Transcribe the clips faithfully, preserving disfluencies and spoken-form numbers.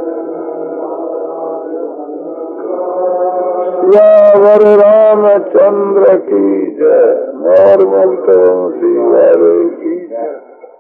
सियावर रामचंद्र की जय। मोर मुक्त वंशी वाले की जय।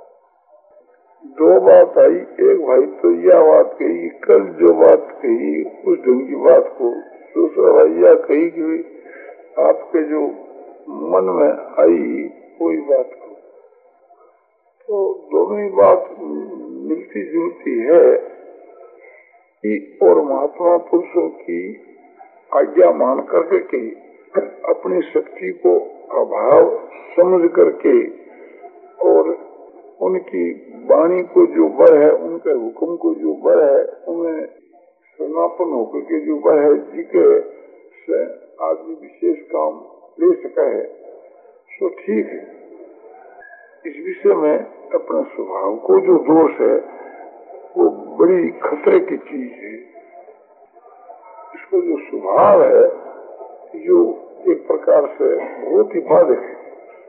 दो बात आई। एक भाई तो यह बात कही, कल जो बात कही उस ढंग की बात को। दूसरा भाई यह कही कि आपके जो मन में आई कोई बात को। तो दोनों ही बात मिलती जुलती है कि और महात्मा पुरुषों की आज्ञा मान करके के अपनी शक्ति को अभाव समझ करके और उनकी वाणी को जो बल है, उनके हुक्म को जो बल है, उन्हें समापन होकर के जो बल है जी के से आदमी विशेष काम ले सका है, तो ठीक है। इस विषय में अपने स्वभाव को जो दोष है वो बड़ी खतरे की चीज है। इसको जो स्वभाव है जो एक प्रकार से बहुत ही बाधक है।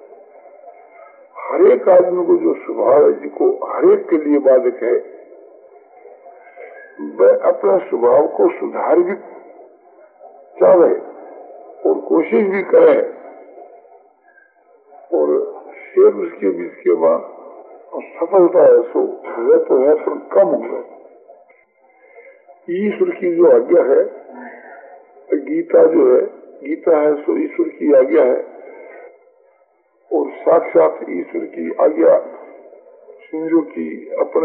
हर एक आदमी को जो स्वभाव है जिसको हर एक के लिए बाधक है, वह अपने स्वभाव को सुधार भी चाहे और कोशिश भी करे और शेर उसके बीच के बाद सफलता है सो वह तो है पर कम होगा। ईश्वर की जो आज्ञा है, गीता जो है, गीता है सो ईश्वर की आज्ञा है और साक्षात ईश्वर की आज्ञा समझो की अपने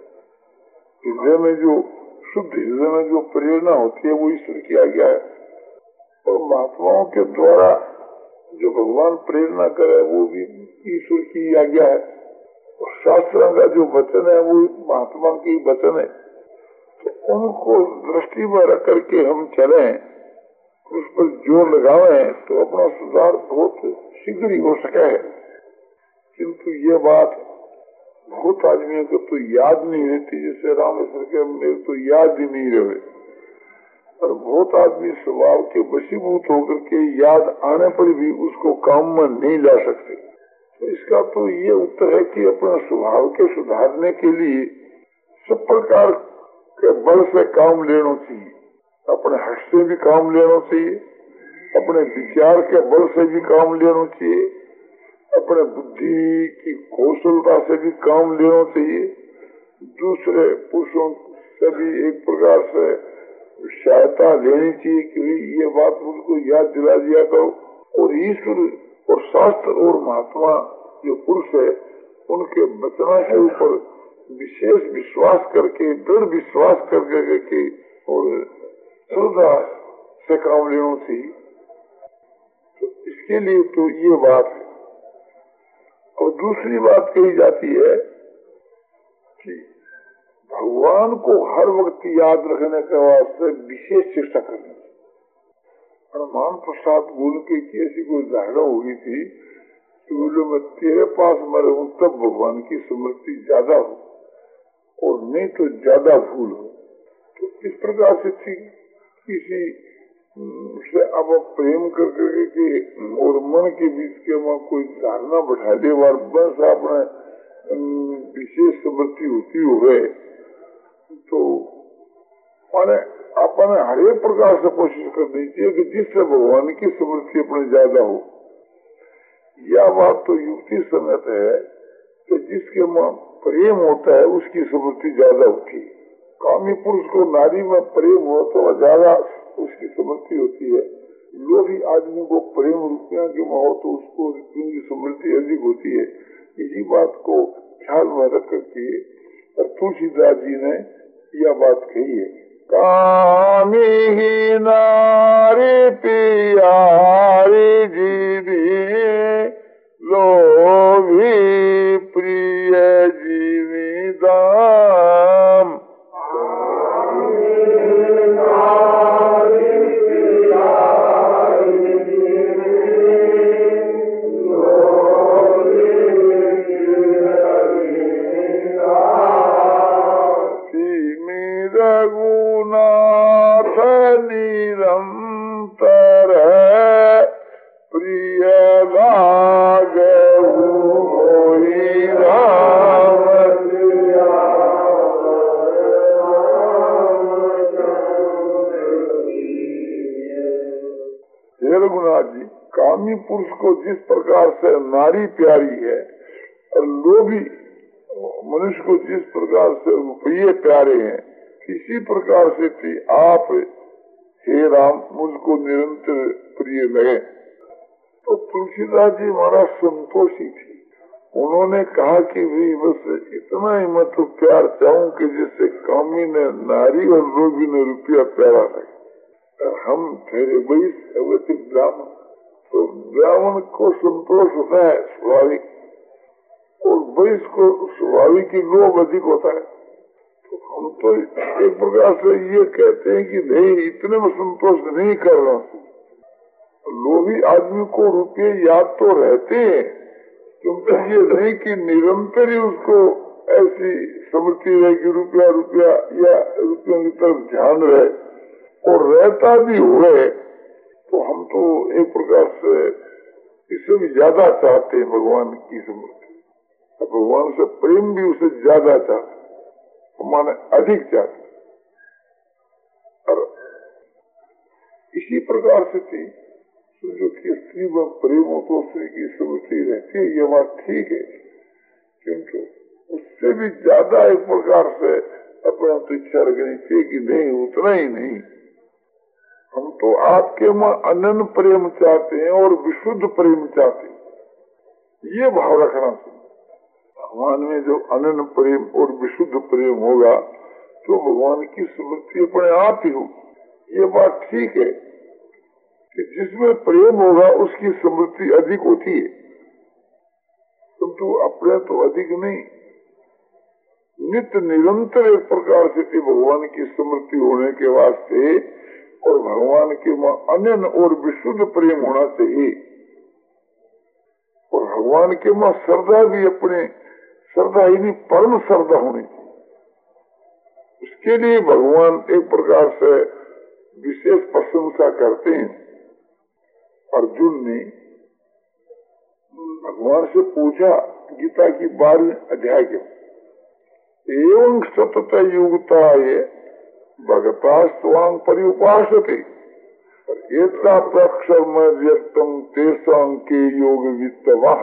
हृदय में जो शुद्ध हृदय में जो प्रेरणा होती है वो ईश्वर की आज्ञा है। और महात्माओं के द्वारा जो भगवान प्रेरणा करे वो भी ईश्वर की आज्ञा है। और शास्त्रों का जो वचन है वो महात्मा की वचन है। तो उनको दृष्टि में रख करके हम चले, उस पर जोर लगावे तो अपना सुधार बहुत शीघ्र ही हो सके है। किंतु ये बात बहुत आदमियों को तो याद नहीं रहती, जैसे रामेश्वर के मेरे तो याद ही नहीं रहे। और बहुत आदमी स्वभाव के वशीभूत होकर के याद आने पर भी उसको काम में नहीं ला सकते। तो इसका तो ये उत्तर है कि अपने स्वभाव के सुधारने के लिए सब प्रकार के बल से काम लेना चाहिए। अपने हट से भी काम लेना चाहिए, अपने विचार के बल से भी काम लेना चाहिए, अपने बुद्धि की कौशलता से भी काम लेना चाहिए, दूसरे पुरुषों से भी एक प्रकार से सहायता लेनी चाहिए कि ये बात मुझको याद दिला दिया करो। और ईश्वर और शास्त्र और महात्मा जो पुरुष है उनके वचना के ऊपर विशेष विश्वास करके, दृढ़ विश्वास करके के और श्रद्धा से काम लेना चाहिए। तो इसके लिए तो ये बात है। और दूसरी बात कही जाती है कि भगवान को हर वक्त याद रखने के वास्ते विशेष चेष्टा करनी। हनुमान प्रसाद बोल के कैसी कोई धारणा हो गई थी कि बोले मैं तेरे पास मरे हूँ तब भगवान की स्मृति ज्यादा हो और नहीं तो ज्यादा भूल हो। तो इस प्रकार से थी किसी से अब प्रेम कर करके और मन के बीच के वहाँ कोई धारणा बैठा दे बार बस आपने विशेष स्मृति होती हुए तो माने अपने हर एक प्रकार से कोशिश करनी चाहिए कि जिससे भगवान की स्मृति अपने ज्यादा हो। यह बात तो युक्ति समेत है कि जिसके वहाँ प्रेम होता है उसकी स्मृति ज्यादा होती है। कामी पुरुष को नारी में प्रेम हो तो ज्यादा उसकी स्मृति होती है। लोभी आदमी को प्रेम रुपया के में हो तो उसको उनकी स्मृति अधिक होती है। इसी बात को ख्याल में रख करके तुलसीदास जी ने यह बात कही है। कामी ही नारी प्यारी जीवी लोभी प्रिय जीवी दाम। रघुनाथ निरंतर प्रिय कामी पुरुष को जिस प्रकार से नारी प्यारी है और लोभी मनुष्य को जिस प्रकार से रुपये प्यारे हैं, किसी प्रकार से थी आप हे राम मुझको निरंतर प्रिय लगे। तो तुलसीदास जी महाराज संतोषी थी। उन्होंने कहा कि भाई बस इतना ही मत तो प्यार चाहूं कि जिससे कामी ने नारी और लोभी ने रुपया प्यारा लगे। हम ठहरे वही ब्राह्मण, तो ब्राह्मण को संतोष होता है स्वाभाविक, और वैश्य को स्वाभाविक की लोभ अधिक होता है। तो हम तो एक प्रकार से ये कहते हैं कि नहीं इतने में संतोष नहीं कर रहा हूँ। लोभी आदमी को रुपये याद तो रहते हैं, क्योंकि ये नहीं कि निरंतर ही उसको ऐसी समृद्धि रहे कि रुपया रुपया या रुपयों की तरफ ध्यान रहे, और रहता भी हुए तो हम तो एक प्रकार से इससे भी ज्यादा चाहते हैं भगवान की समृद्धि, भगवान से प्रेम भी उसे ज्यादा चाहते, माने अधिक चाहते। और इसी प्रकार से थी जो कि स्त्री व प्रेम हो तो स्त्री की समृद्धि रहती है, ये बात ठीक है, क्योंकि उससे भी ज्यादा एक प्रकार से अपना तो इच्छा रखनी चाहिए कि नहीं उतना ही नहीं, हम तो आपके वहां अनन्य प्रेम चाहते हैं और विशुद्ध प्रेम चाहते हैं, ये भाव रखना चाहिए। भगवान में जो अनन्य प्रेम और विशुद्ध प्रेम होगा तो भगवान की स्मृति अपने आप ही होगी। ये बात ठीक है कि जिसमें प्रेम होगा उसकी स्मृति अधिक होती है, किंतु तो अपने तो अधिक नहीं, नित्य निरंतर एक प्रकार से भगवान की स्मृति होने के वास्ते और भगवान के अनन्य और विशुद्ध प्रेम होना चाहिए। और भगवान के मां श्रद्धा भी अपने श्रद्धा ही नहीं परम श्रद्धा होनी चाहिए। उसके लिए भगवान एक प्रकार से विशेष प्रशंसा करते हैं। अर्जुन ने भगवान से पूछा गीता की बारहवीं अध्याय के, एवं सतत युगता ये भगता स्वांग परिउपासते एता प्रक्षर व्यक्तम तेसां के योग वित्तवाह।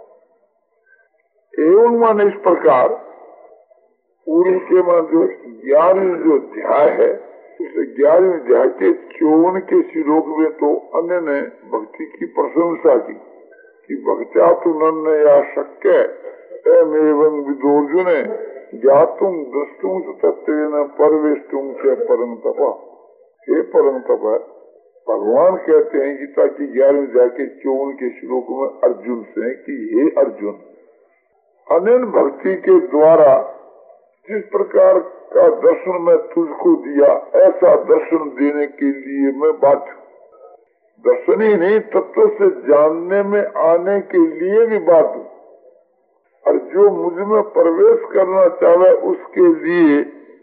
एवं माने इस प्रकार पूर्व के मान जो ग्यारहवीं जो अध्याय है उस ग्यारहवीं अध्याय के चौवन के श्लोक में तो अन्य ने भक्ति की प्रशंसा की कि भक्त्या तु नन्य या शक्य एवं विदोर्जुन ज्ञातुम दृष्टुम तत्वेन परवेष्टुम से परम तप। हे परम तप, भगवान कहते हैं गीता की ग्यारहवीं अध्याय के चौवन के श्लोक में अर्जुन से कि हे अर्जुन, अनन्य भक्ति के द्वारा जिस प्रकार का दर्शन मैं तुझको दिया ऐसा दर्शन देने के लिए मैं बाध्य। दर्शन ही नहीं तत्व से जानने में आने के लिए भी बाध्य, और जो मुझ में प्रवेश करना चाहे उसके लिए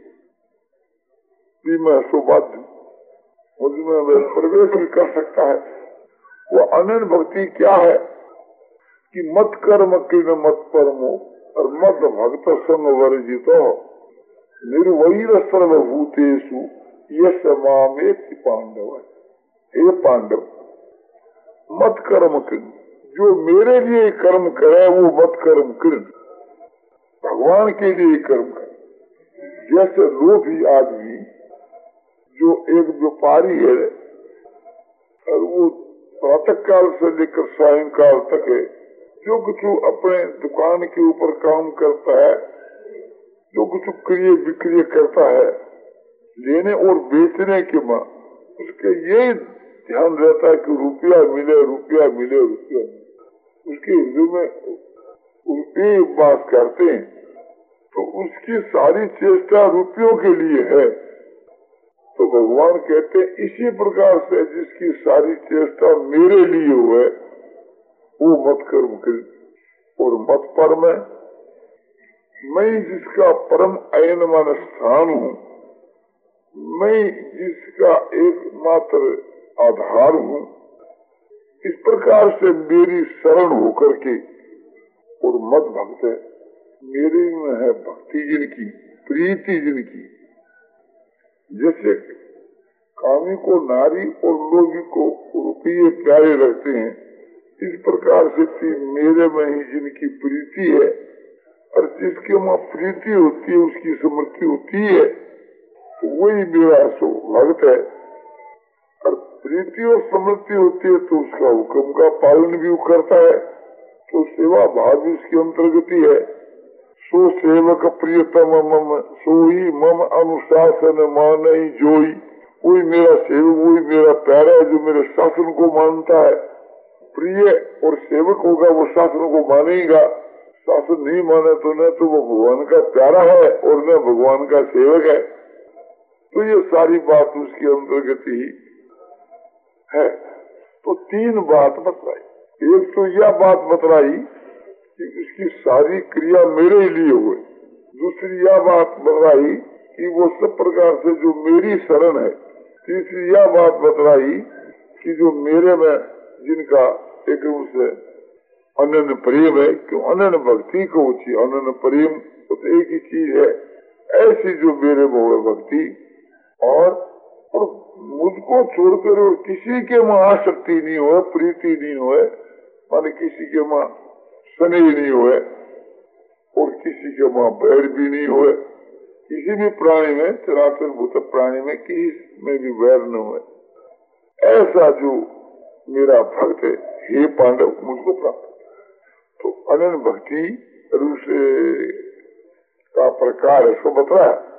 भी मैं सुबाध्य, मुझ में वह प्रवेश भी कर सकता है। वो अनन्य भक्ति क्या है कि मत कर्म किन मत परमो और मत भक्त संग वर्जितो निर्वैर सर्वभूतेषु यश मामेति पांडव। हे पांडव, मत कर्म किन, जो मेरे लिए कर्म करे वो मत कर्म किन, भगवान के लिए कर्म करे। जैसे लोभी आदमी जो एक व्यापारी है और वो प्रातः काल से लेकर सायंकाल तक है जो कुछ अपने दुकान के ऊपर काम करता है, जो कुछ क्रिय विक्रिय करता है, लेने और बेचने के बाद उसके यही ध्यान रहता है कि रुपया मिले रुपया मिले रुपया मिले, उसके हृदय में रुपये बात करते हैं, तो उसकी सारी चेष्टा रुपयों के लिए है। तो भगवान कहते हैं इसी प्रकार से जिसकी सारी चेष्टा मेरे लिए हुए वो मत कर्म कर, और मत पर मैं मैं जिसका परम अयन मान स्थान हूँ, मैं जिसका एकमात्र आधार हूँ, इस प्रकार से मेरी शरण होकर के और मत भक्त मेरे में है भक्ति जिनकी, प्रीति जिनकी। जैसे कामी को नारी और लोभी को रुपये प्यारे लगते हैं, इस प्रकार से मेरे में ही जिनकी प्रीति है और जिसके वहाँ प्रीति होती है उसकी समृद्धि होती है, तो वही मेरा सो भक्त है। और प्रीति और समृद्धि होती है तो उसका हुक्म का पालन भी करता है, तो सेवा भाव भी उसकी अंतर्गति है। सो सेवक प्रियतम मम सो ही मम अनुशासन मान ही जोई, वही मेरा सेवक, वही मेरा प्यारा है जो मेरे शासन को मानता है। प्रिय और सेवक होगा वो शासन को मानेगा, शासन नहीं माने तो न तो वो भगवान का प्यारा है और न भगवान का सेवक है। तो ये सारी बात उसकी अंतर्गत ही है। तो तीन बात बतलाई, एक तो यह बात बतलाई कि उसकी सारी क्रिया मेरे लिए हुए, दूसरी यह बात बतलाई कि वो सब प्रकार से जो मेरी शरण है, तीसरी यह बात बतलाई कि जो मेरे में जिनका एक रूप से अनन्य प्रेम है, क्यों अनन्य भक्ति को उची अनन्य प्रेम तो एक ही चीज है, ऐसी जो मेरे में हुए भक्ति और, और मुझको छोड़कर और किसी के वहाँ आसक्ति नहीं हो, प्रीति नहीं हो, माने किसी के वहाँ स्नेह नहीं हुए और किसी के वहाँ बैर भी नहीं हुए, किसी भी प्राणी में चराचर भूत प्राणी में किसी में भी बैर न हुए, ऐसा जो मेरा भक्त है हे पांडव मुझको प्राप्त। तो अनन्य भक्ति रूप का प्रकार इसको बताया।